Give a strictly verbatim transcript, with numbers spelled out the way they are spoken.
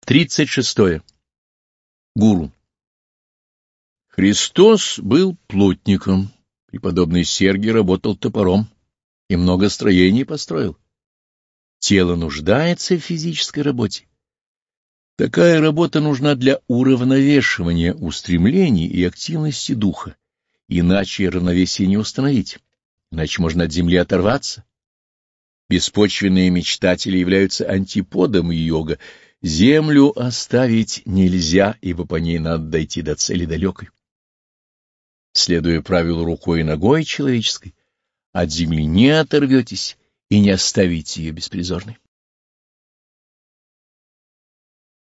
тридцать шестое. Гуру. Христос был плотником, преподобный Сергий работал топором и много строений построил. Тело нуждается в физической работе. Такая работа нужна для уравновешивания устремлений и активности духа, иначе равновесие не установить, иначе можно от земли оторваться. Беспочвенные мечтатели являются антиподом йога. Землю оставить нельзя, ибо по ней надо дойти до цели далекой. Следуя правилу рукой и ногой человеческой, от земли не оторветесь и не оставите ее беспризорной.